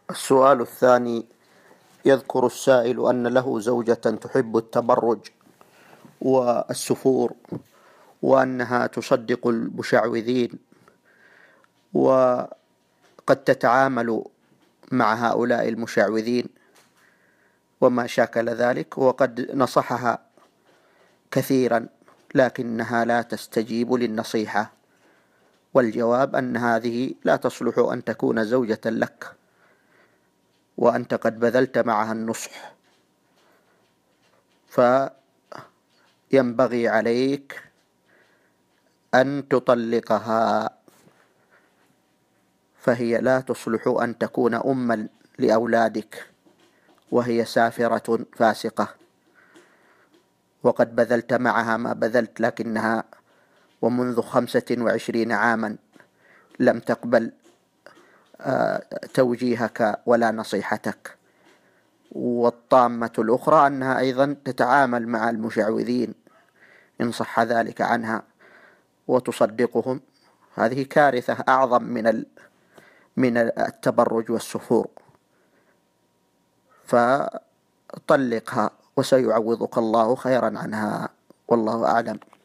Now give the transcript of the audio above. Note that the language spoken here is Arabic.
السؤال الثاني: يذكر السائل أن له زوجة تحب التبرج والسفور، وأنها تصدق المشعوذين، وقد تتعامل مع هؤلاء المشعوذين وما شاكل ذلك، وقد نصحها كثيرا لكنها لا تستجيب للنصيحة، والجواب أن هذه لا تصلح أن تكون زوجة لك، وأنت قد بذلت معها النصح، فينبغي عليك أن تطلقها، فهي لا تصلح أن تكون أما لأولادك وهي سافرة فاسقة، وقد بذلت معها ما بذلت، لكنها ومنذ 25 عاما لم تقبل توجيهك ولا نصيحتك. والطامة الأخرى أنها أيضا تتعامل مع المشعوذين إن صح ذلك عنها وتصدقهم، هذه كارثة أعظم من التبرج والسفور، فطلقها وسيعوضك الله خيرا عنها، والله أعلم.